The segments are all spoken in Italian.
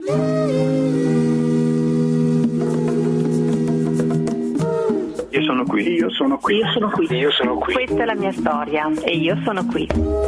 Io sono qui. Io sono qui. Io sono qui. Io sono qui. Questa è la mia storia e io sono qui.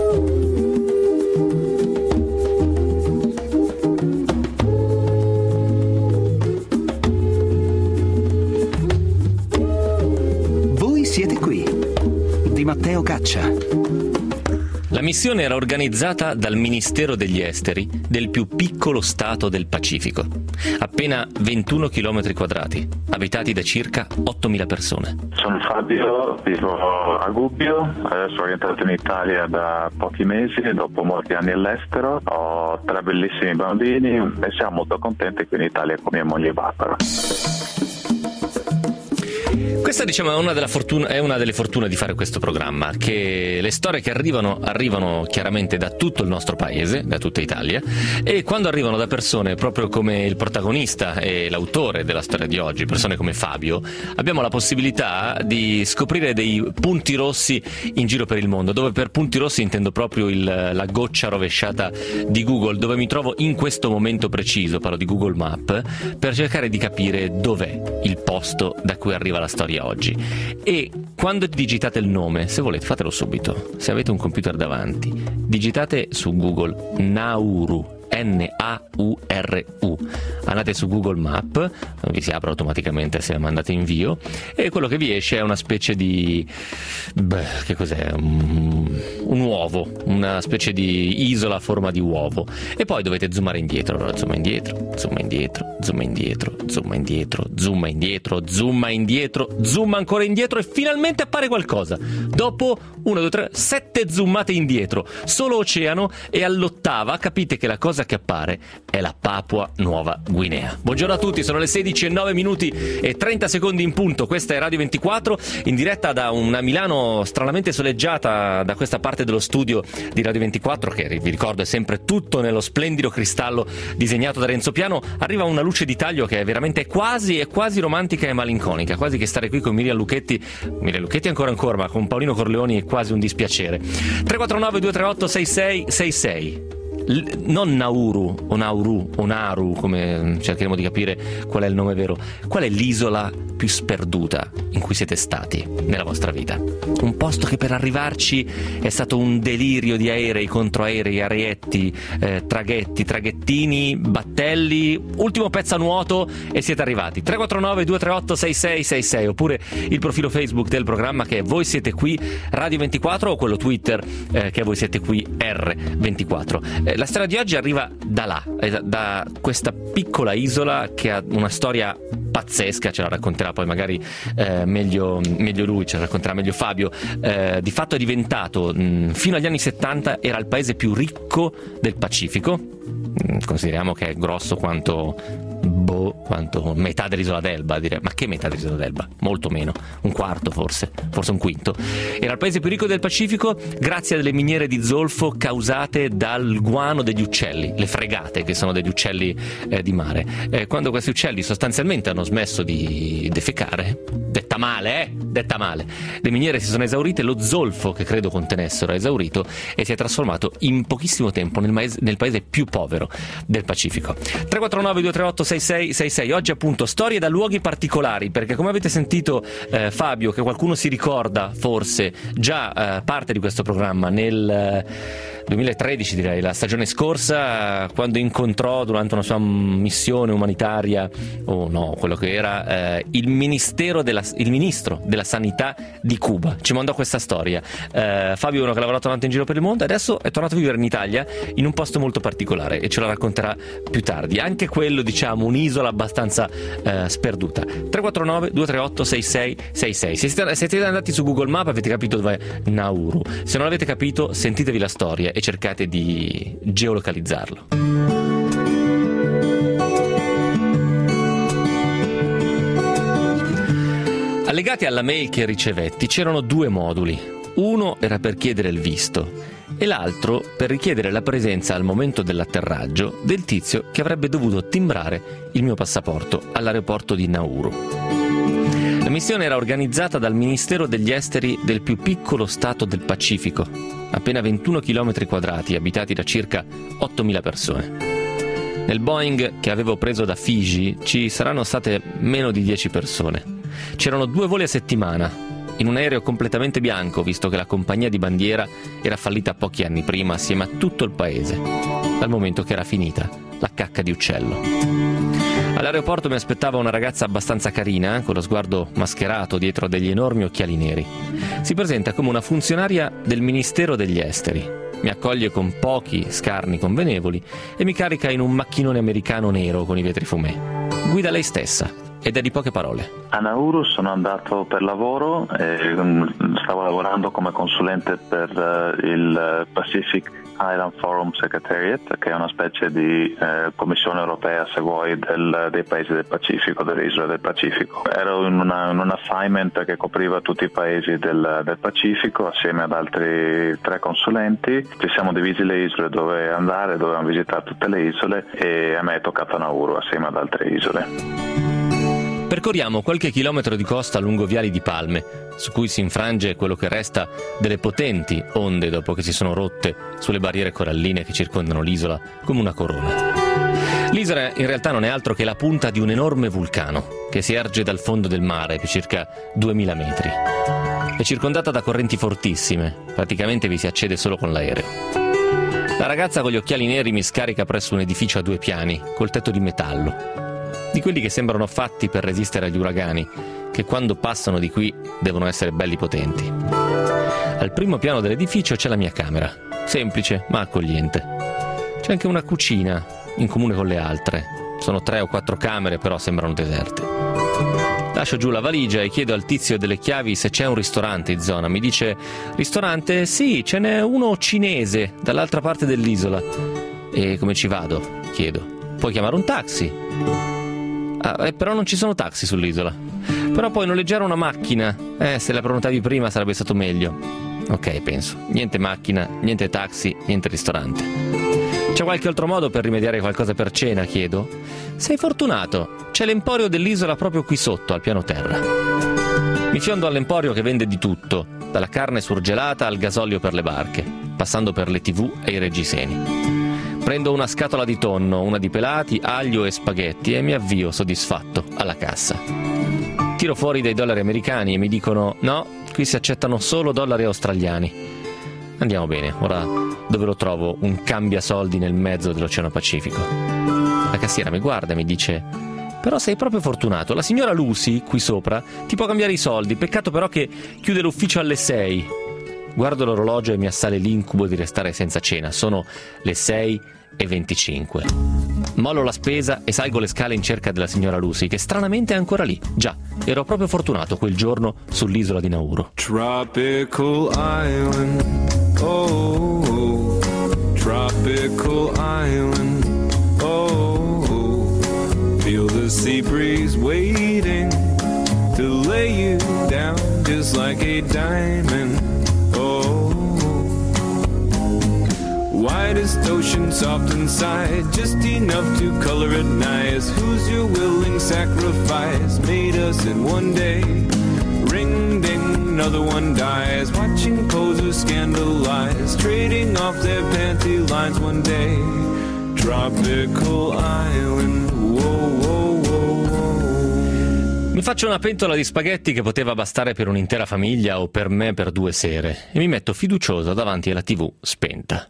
Voi siete qui, di Matteo Caccia. La missione era organizzata dal Ministero degli Esteri del più piccolo stato del Pacifico, appena 21 km quadrati, abitati da circa 8.000 persone. Sono Fabio, vivo a Gubbio, sono rientrato in Italia da pochi mesi, dopo molti anni all'estero, ho 3 bellissimi bambini e siamo molto contenti qui in Italia con mia moglie Barbara. Questa, diciamo, è una delle fortune di fare questo programma, che le storie che arrivano chiaramente da tutto il nostro paese, da tutta Italia, e quando arrivano da persone proprio come il protagonista e l'autore della storia di oggi, persone come Fabio, abbiamo la possibilità di scoprire dei punti rossi in giro per il mondo, dove per punti rossi intendo proprio la goccia rovesciata di Google, dove mi trovo in questo momento preciso, parlo di Google Map, per cercare di capire dov'è il posto da cui arriva la storia oggi. E quando digitate il nome, se volete fatelo subito, se avete un computer davanti, digitate su Google Nauru, Nauru, andate su Google Map, vi si apre automaticamente se mandate invio, e quello che vi esce è una specie di che cos'è? Un uovo, una specie di isola a forma di uovo, e poi dovete zoomare indietro. Allora zooma indietro, zooma indietro, zooma indietro, zooma indietro, zooma indietro, zooma indietro, zooma ancora indietro, e finalmente appare qualcosa. Dopo 1, 2, 3, 7 zoomate indietro, solo oceano, e all'8ª capite che la cosa che appare è la Papua Nuova Guinea. Buongiorno a tutti, sono le 16:09 e 30 secondi in punto. Questa è Radio 24, in diretta da una Milano stranamente soleggiata, da questa parte dello studio di Radio 24, che vi ricordo è sempre tutto nello splendido cristallo disegnato da Renzo Piano. Arriva una luce di taglio che è veramente quasi romantica e malinconica, quasi che stare qui con Miriam Lucchetti ancora, ma con Paolino Corleoni è quasi un dispiacere. 349 238 6666. Non Nauru o Nauru o Naru, come cercheremo di capire qual è il nome vero. Qual è l'isola più sperduta in cui siete stati nella vostra vita? Un posto che per arrivarci è stato un delirio di aerei, controaerei, areetti, traghettini, battelli, ultimo pezzo a nuoto e siete arrivati. 349 238 6666, oppure il profilo Facebook del programma, che è Voi Siete Qui Radio 24, o quello Twitter che è Voi Siete Qui R24. La storia di oggi arriva da là, da questa piccola isola che ha una storia pazzesca, ce la racconterà poi magari meglio lui, ce la racconterà meglio Fabio. Di fatto è diventato, fino agli anni 70 era il paese più ricco del Pacifico. Consideriamo che è grosso quanto metà dell'isola d'Elba, direi. Ma che metà dell'isola d'Elba? Molto meno, un quarto forse un quinto. Era il paese più ricco del Pacifico grazie a delle miniere di zolfo causate dal guano degli uccelli, le fregate, che sono degli uccelli di mare. Quando questi uccelli sostanzialmente hanno smesso di defecare, detta male, le miniere si sono esaurite, lo zolfo che credo contenessero è esaurito e si è trasformato in pochissimo tempo nel paese più povero del Pacifico. 349 238 6666. Oggi appunto storie da luoghi particolari, perché come avete sentito Fabio, che qualcuno si ricorda forse già parte di questo programma nel 2013, direi, la stagione scorsa, quando incontrò durante una sua missione umanitaria, quello che era il ministro della sanità di Cuba. Ci mandò questa storia. Fabio è uno che ha lavorato tanto in giro per il mondo, adesso è tornato a vivere in Italia in un posto molto particolare e ce la racconterà più tardi. Anche quello, diciamo, un'isola abbastanza sperduta. 349 238 6666. Se siete andati su Google Map avete capito dov'è Nauru. Se non l'avete capito, sentitevi la storia e cercate di geolocalizzarlo. Allegati alla mail che ricevetti c'erano 2 moduli. Uno era per chiedere il visto e l'altro per richiedere la presenza al momento dell'atterraggio del tizio che avrebbe dovuto timbrare il mio passaporto all'aeroporto di Nauru. La missione era organizzata dal Ministero degli Esteri del più piccolo stato del Pacifico, appena 21 km quadrati, abitati da circa 8.000 persone. Nel Boeing che avevo preso da Fiji ci saranno state meno di 10 persone. C'erano 2 voli a settimana, in un aereo completamente bianco, visto che la compagnia di bandiera era fallita pochi anni prima assieme a tutto il paese, dal momento che era finita la cacca di uccello. All'aeroporto mi aspettava una ragazza abbastanza carina, con lo sguardo mascherato dietro a degli enormi occhiali neri. Si presenta come una funzionaria del Ministero degli Esteri. Mi accoglie con pochi scarni convenevoli e mi carica in un macchinone americano nero con i vetri fumé. Guida lei stessa ed è di poche parole. A Nauru sono andato per lavoro e stavo lavorando come consulente per il Pacific Island Forum Secretariat, che è una specie di commissione europea, se vuoi, dei paesi del Pacifico, delle isole del Pacifico. Ero in un assignment che copriva tutti i paesi del Pacifico assieme ad altri 3 consulenti. Ci siamo divisi le isole dove andare, dovevamo visitare tutte le isole e a me è toccato Nauru assieme ad altre isole. Percorriamo qualche chilometro di costa lungo viali di palme, su cui si infrange quello che resta delle potenti onde dopo che si sono rotte sulle barriere coralline che circondano l'isola come una corona. L'isola in realtà non è altro che la punta di un enorme vulcano che si erge dal fondo del mare per circa 2000 metri. È circondata da correnti fortissime, praticamente vi si accede solo con l'aereo. La ragazza con gli occhiali neri mi scarica presso un edificio a 2 piani, col tetto di metallo, di quelli che sembrano fatti per resistere agli uragani, che quando passano di qui devono essere belli potenti. Al primo piano dell'edificio c'è la mia camera, semplice ma accogliente. C'è anche una cucina, in comune con le altre. Sono 3 o 4 camere, però sembrano deserte. Lascio giù la valigia e chiedo al tizio delle chiavi se c'è un ristorante in zona. Mi dice: ristorante? Sì, ce n'è uno cinese, dall'altra parte dell'isola. E come ci vado? Chiedo. Puoi chiamare un taxi? Però non ci sono taxi sull'isola. Però puoi noleggiare una macchina. Se la prenotavi prima sarebbe stato meglio. Ok, penso. Niente macchina, niente taxi, niente ristorante. C'è qualche altro modo per rimediare qualcosa per cena? Chiedo. Sei fortunato. C'è l'emporio dell'isola proprio qui sotto, al piano terra. Mi fiondo all'emporio che vende di tutto, dalla carne surgelata al gasolio per le barche, passando per le TV e i reggiseni. Prendo una scatola di tonno, una di pelati, aglio e spaghetti e mi avvio soddisfatto alla cassa. Tiro fuori dei dollari americani e mi dicono: no, qui si accettano solo dollari australiani. Andiamo bene, ora dove lo trovo un cambiasoldi nel mezzo dell'Oceano Pacifico? La cassiera mi guarda e mi dice: però sei proprio fortunato, la signora Lucy, qui sopra, ti può cambiare i soldi, peccato però che chiude l'ufficio alle 6. Guardo l'orologio e mi assale l'incubo di restare senza cena. Sono le 6:25. Mollo la spesa e salgo le scale in cerca della signora Lucy, che stranamente è ancora lì. Già, ero proprio fortunato quel giorno sull'isola di Nauru. Tropical island, oh, tropical island, oh, feel the sea breeze waiting to lay you down just like a diamond. Widest ocean, soft inside, just enough to color it nice. Who's your willing sacrifice? Made us in one day. Ring ding, another one dies. Watching posers scandalize, trading off their panty lines one day. Tropical island, whoa, whoa, whoa, whoa. Mi faccio una pentola di spaghetti che poteva bastare per un'intera famiglia o per me per 2 sere e mi metto fiducioso davanti alla TV spenta.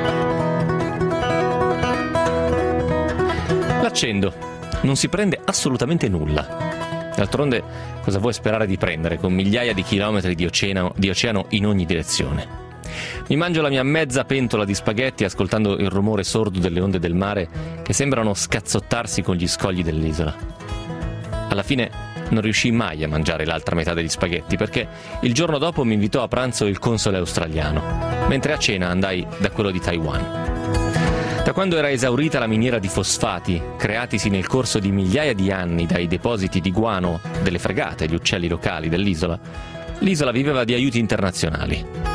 L'accendo. Non si prende assolutamente nulla. D'altronde, cosa vuoi sperare di prendere con migliaia di chilometri di oceano in ogni direzione? Mi mangio la mia mezza pentola di spaghetti ascoltando il rumore sordo delle onde del mare che sembrano scazzottarsi con gli scogli dell'isola. Alla fine non riuscii mai a mangiare l'altra metà degli spaghetti perché il giorno dopo mi invitò a pranzo il console australiano, mentre a cena andai da quello di Taiwan. Da quando era esaurita la miniera di fosfati, creatisi nel corso di migliaia di anni dai depositi di guano delle fregate e gli uccelli locali dell'isola, l'isola viveva di aiuti internazionali.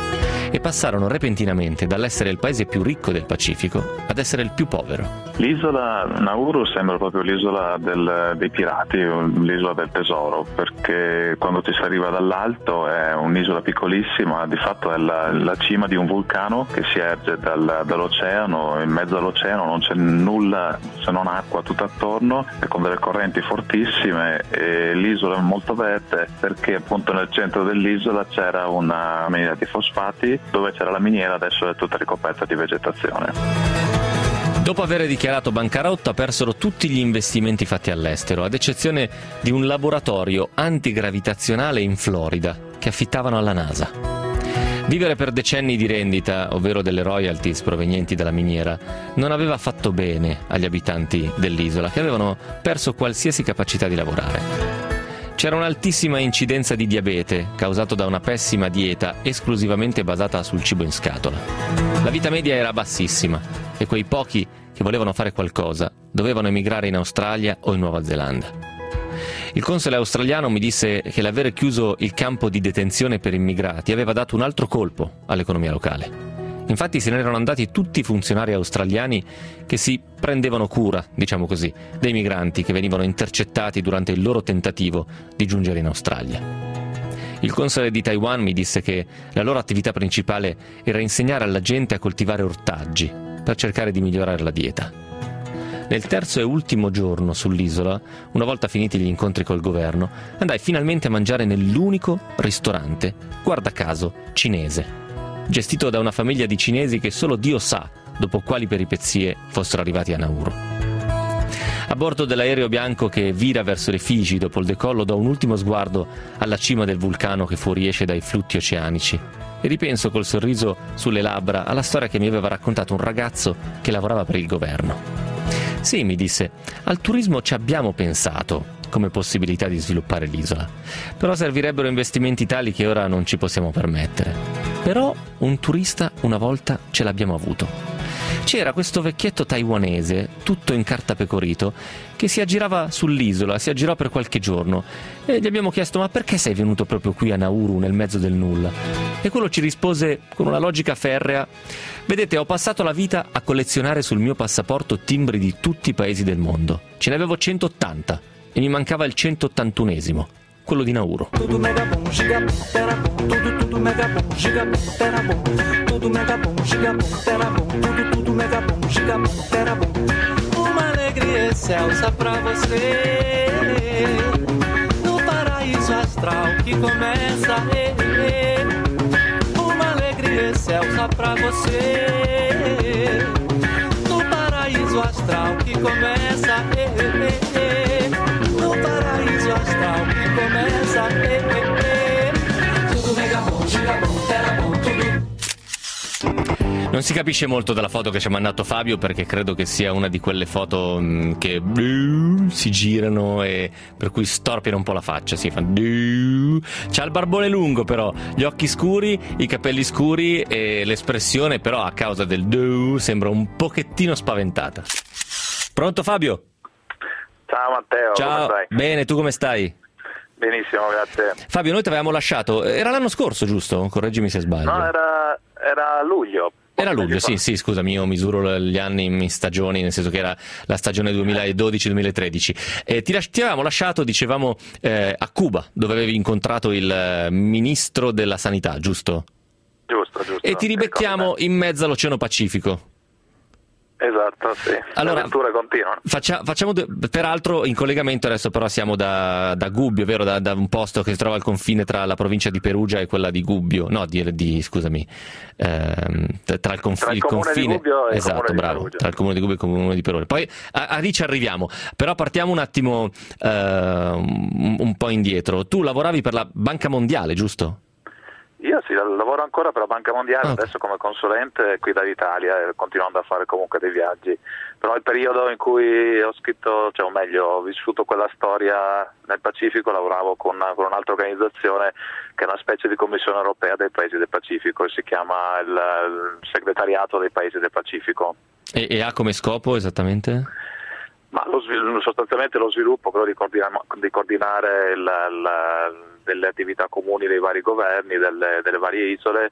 e passarono repentinamente dall'essere il paese più ricco del Pacifico ad essere il più povero. L'isola Nauru sembra proprio l'isola dei pirati, l'isola del tesoro, perché quando ci si arriva dall'alto è un'isola piccolissima, di fatto è la cima di un vulcano che si erge dall'oceano, in mezzo all'oceano non c'è nulla se non acqua tutto attorno e con delle correnti fortissime, e l'isola è molto verde perché appunto nel centro dell'isola c'era una miniera di fosfati, dove c'era la miniera adesso è tutta ricoperta di vegetazione. Dopo aver dichiarato bancarotta persero tutti gli investimenti fatti all'estero, ad eccezione di un laboratorio antigravitazionale in Florida che affittavano alla NASA. Vivere per decenni di rendita, ovvero delle royalties provenienti dalla miniera, non aveva fatto bene agli abitanti dell'isola, che avevano perso qualsiasi capacità di lavorare. C'era un'altissima incidenza di diabete, causato da una pessima dieta esclusivamente basata sul cibo in scatola. La vita media era bassissima e quei pochi che volevano fare qualcosa dovevano emigrare in Australia o in Nuova Zelanda. Il console australiano mi disse che l'aver chiuso il campo di detenzione per immigrati aveva dato un altro colpo all'economia locale. Infatti se ne erano andati tutti i funzionari australiani che si prendevano cura, diciamo così, dei migranti che venivano intercettati durante il loro tentativo di giungere in Australia. Il console di Taiwan mi disse che la loro attività principale era insegnare alla gente a coltivare ortaggi per cercare di migliorare la dieta. Nel terzo e ultimo giorno sull'isola, una volta finiti gli incontri col governo, andai finalmente a mangiare nell'unico ristorante, guarda caso, cinese, gestito da una famiglia di cinesi che solo Dio sa dopo quali peripezie fossero arrivati a Nauru. A bordo dell'aereo bianco che vira verso le Figi dopo il decollo do un ultimo sguardo alla cima del vulcano che fuoriesce dai flutti oceanici e ripenso col sorriso sulle labbra alla storia che mi aveva raccontato un ragazzo che lavorava per il governo. Sì, mi disse, al turismo ci abbiamo pensato come possibilità di sviluppare l'isola, però servirebbero investimenti tali che ora non ci possiamo permettere. Però un turista una volta ce l'abbiamo avuto. C'era questo vecchietto taiwanese, tutto incartapecorito, che si aggirava sull'isola, si aggirò per qualche giorno e gli abbiamo chiesto: ma perché sei venuto proprio qui a Nauru nel mezzo del nulla? E quello ci rispose con una logica ferrea: vedete, ho passato la vita a collezionare sul mio passaporto timbri di tutti i paesi del mondo. Ce ne avevo 180 e mi mancava il 181esimo, quello di Nauru. Tudo mega bom, gigabom, terabom, tudo mega bom, gigabom, terabom, tudo mega bom, gigabom, terabom, tudo mega bom, gigabom, terabom. Uma alegria excelsa pra você, no paraíso astral que começa, uma alegria excelsa pra você, no paraíso astral que começa, no paraíso astral que começa, tudo mega bom, gigabom, terabom, tudo. Non si capisce molto dalla foto che ci ha mandato Fabio, perché credo che sia una di quelle foto che si girano e per cui storpiano un po' la faccia, si fa. C'ha il barbone lungo però, gli occhi scuri, i capelli scuri e l'espressione però a causa del sembra un pochettino spaventata. Pronto Fabio? Ciao Matteo, ciao, come stai? Bene, tu come stai? Benissimo, grazie. Fabio, noi ti avevamo lasciato, era l'anno scorso giusto? Correggimi se sbaglio. No, era luglio. Era luglio, sì, scusami, io misuro gli anni in stagioni, nel senso che era la stagione 2012-2013. Ti avevamo lasciato, dicevamo, a Cuba, dove avevi incontrato il ministro della sanità, giusto? Giusto. E ti ribecchiamo in mezzo all'Oceano Pacifico. Esatto, sì. Allora, le avventure continuano. Facciamo peraltro in collegamento adesso, però siamo da Gubbio, vero? Da un posto che si trova al confine tra la provincia di Perugia e quella di Gubbio. No, scusami. Tra il confine di Gubbio e esatto, il comune bravo. Di Perugia. Tra il comune di Gubbio e il comune di Perugia. Poi a lì ci arriviamo. Però partiamo un attimo un po' indietro. Tu lavoravi per la Banca Mondiale, giusto? Io sì, lavoro ancora per la Banca Mondiale, adesso come consulente qui dall'Italia, continuando a fare comunque dei viaggi. Però il periodo in cui ho scritto, cioè o meglio, ho vissuto quella storia nel Pacifico, lavoravo con un'altra organizzazione che è una specie di Commissione Europea dei Paesi del Pacifico, e si chiama il Segretariato dei Paesi del Pacifico. E ha come scopo esattamente? Ma sostanzialmente lo sviluppo, quello di coordinare delle attività comuni dei vari governi, delle varie isole,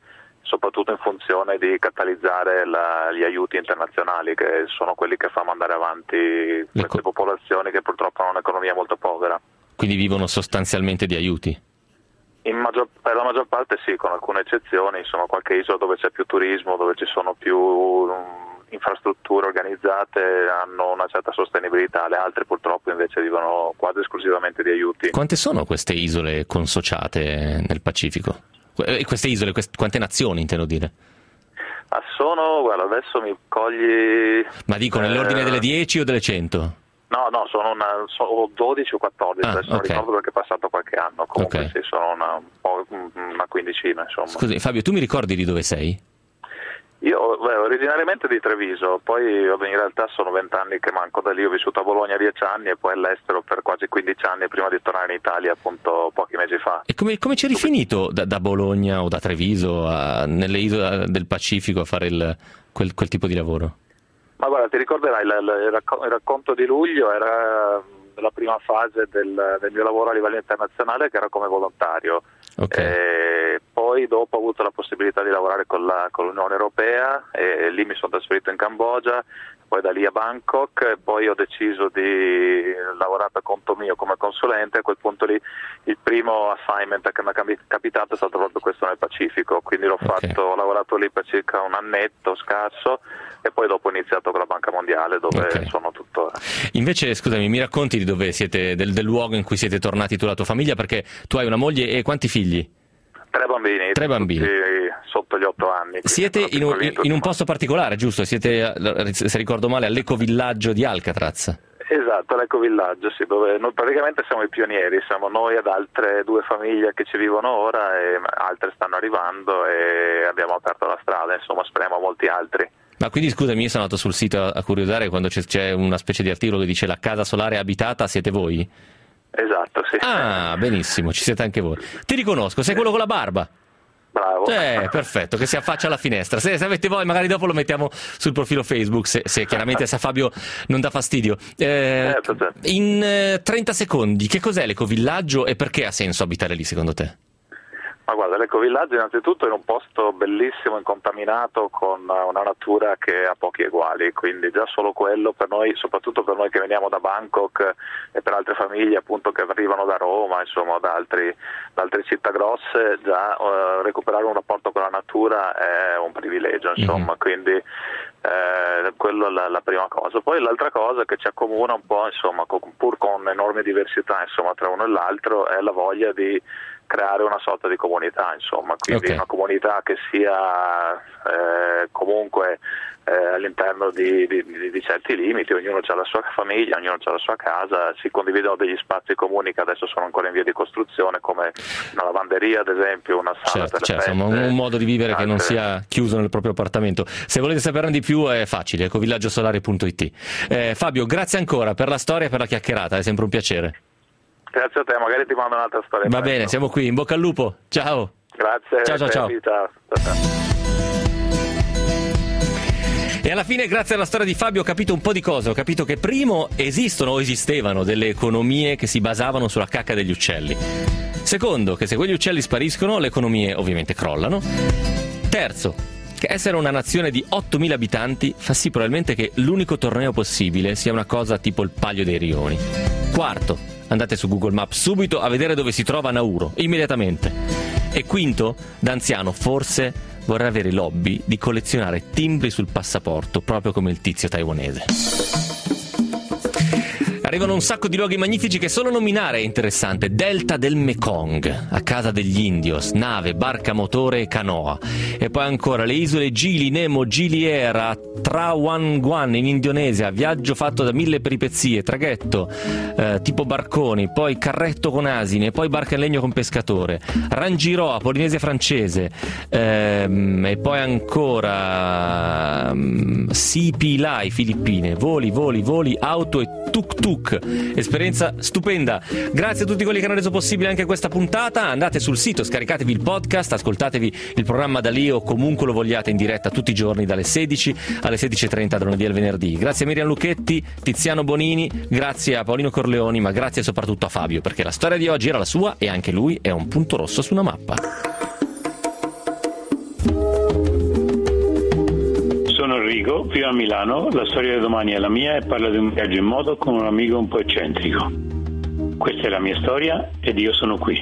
soprattutto in funzione di catalizzare gli aiuti internazionali, che sono quelli che fanno andare avanti queste popolazioni che purtroppo hanno un'economia molto povera. Quindi vivono sostanzialmente di aiuti? Per la maggior parte sì, con alcune eccezioni, insomma qualche isola dove c'è più turismo, dove ci sono più infrastrutture organizzate, hanno una certa sostenibilità, le altre purtroppo invece vivono quasi esclusivamente di aiuti. Quante sono queste isole consociate nel Pacifico? Queste isole, quante nazioni intendo dire? Guarda, adesso mi cogli... Ma dico nell'ordine delle 10 o delle 100? No, sono 12 o 14, adesso non ricordo perché è passato qualche anno, comunque sì, sono una quindicina, insomma. Scusi Fabio, tu mi ricordi di dove sei? Io originariamente di Treviso, poi in realtà sono 20 anni che manco da lì, ho vissuto a Bologna 10 anni e poi all'estero per quasi 15 anni prima di tornare in Italia appunto pochi mesi fa. E come ci eri finito da Bologna o da Treviso nelle isole del Pacifico a fare quel tipo di lavoro? Ma guarda, ti ricorderai, il racconto di luglio era la prima fase del mio lavoro a livello internazionale, che era come volontario. Poi dopo ho avuto la possibilità di lavorare con l'Unione Europea e lì mi sono trasferito in Cambogia, poi da lì a Bangkok, e poi ho deciso di lavorare per conto mio come consulente. A quel punto lì il primo assignment che mi è capitato è stato proprio questo nel Pacifico, quindi ho lavorato lì per circa un annetto scarso e poi dopo ho iniziato con la Banca Mondiale, dove sono tuttora. Invece scusami, mi racconti di dove siete, del luogo in cui siete tornati tu e la tua famiglia, perché tu hai una moglie e quanti figli? 3 bambini sotto gli 8 anni. Siete in un posto particolare, giusto? Siete, se ricordo male, all'ecovillaggio di Alcatraz. Esatto, l'ecovillaggio, sì, dove noi praticamente siamo i pionieri, siamo noi ed altre 2 famiglie che ci vivono ora e altre stanno arrivando e abbiamo aperto la strada, insomma speriamo molti altri. Ma quindi scusami, io sono andato sul sito a curiosare, quando c'è una specie di articolo che dice la casa solare abitata, siete voi? Esatto, sì. Ah, benissimo, ci siete anche voi. Ti riconosco, sei quello con la barba. Bravo. Perfetto, che si affaccia alla finestra. Se avete voi, magari dopo lo mettiamo sul profilo Facebook, se chiaramente se a Fabio non dà fastidio. In 30 secondi, che cos'è l'ecovillaggio e perché ha senso abitare lì secondo te? Ma guarda, l'ecovillaggio innanzitutto è in un posto bellissimo, incontaminato, con una natura che ha pochi eguali, quindi già solo quello per noi, soprattutto per noi che veniamo da Bangkok e per altre famiglie appunto che arrivano da Roma, insomma da altre città grosse, già recuperare un rapporto con la natura è un privilegio, insomma, quindi quello è la prima cosa. Poi l'altra cosa che ci accomuna un po', insomma, pur con enorme diversità, insomma, tra uno e l'altro, è la voglia di creare una sorta di comunità, insomma, quindi una comunità che sia comunque all'interno di certi limiti, ognuno ha la sua famiglia, ognuno ha la sua casa, si condividono degli spazi comuni che adesso sono ancora in via di costruzione, come una lavanderia ad esempio, una sala per le feste, un modo di vivere che non sia chiuso nel proprio appartamento. Se volete saperne di più è facile, ecovillaggiosolare.it. Fabio, grazie ancora per la storia e per la chiacchierata, è sempre un piacere. Grazie a te, magari ti mando un'altra storia. Va bene, siamo qui, in bocca al lupo, ciao. Grazie. Ciao. E alla fine, grazie alla storia di Fabio, ho capito un po' di cose. Ho capito che primo, esistevano delle economie che si basavano sulla cacca degli uccelli. Secondo, che se quegli uccelli spariscono, le economie ovviamente crollano. Terzo, che essere una nazione di 8.000 abitanti fa sì probabilmente che l'unico torneo possibile sia una cosa tipo il Palio dei Rioni. Quarto, andate su Google Maps subito a vedere dove si trova Nauru, immediatamente. E quinto, da anziano forse vorrei avere l'hobby di collezionare timbri sul passaporto, proprio come il tizio taiwanese. Arrivano un sacco di luoghi magnifici che solo nominare è interessante. Delta del Mekong, a casa degli indios, nave, barca motore e canoa. E poi ancora le isole Gili, Nemo, Giliera, Trawangan in Indonesia, viaggio fatto da 1000 peripezie, traghetto tipo barconi, poi carretto con asine, poi barca in legno con pescatore, Rangiroa, Polinesia francese, e poi ancora Sipilai, Filippine, voli, auto e tuk-tuk. Esperienza stupenda. Grazie a tutti quelli che hanno reso possibile anche questa puntata. Andate sul sito, scaricatevi il podcast, ascoltatevi il programma da lì o comunque lo vogliate in diretta tutti i giorni dalle 16 alle 16:30 da lunedì al venerdì. Grazie a Miriam Lucchetti, Tiziano Bonini, grazie a Paolino Corleoni, ma grazie soprattutto a Fabio, perché la storia di oggi era la sua e anche lui è un punto rosso su una mappa. Vigo, vivo a Milano, la storia di domani è la mia e parla di un viaggio in moto con un amico un po' eccentrico. Questa è la mia storia ed io sono qui.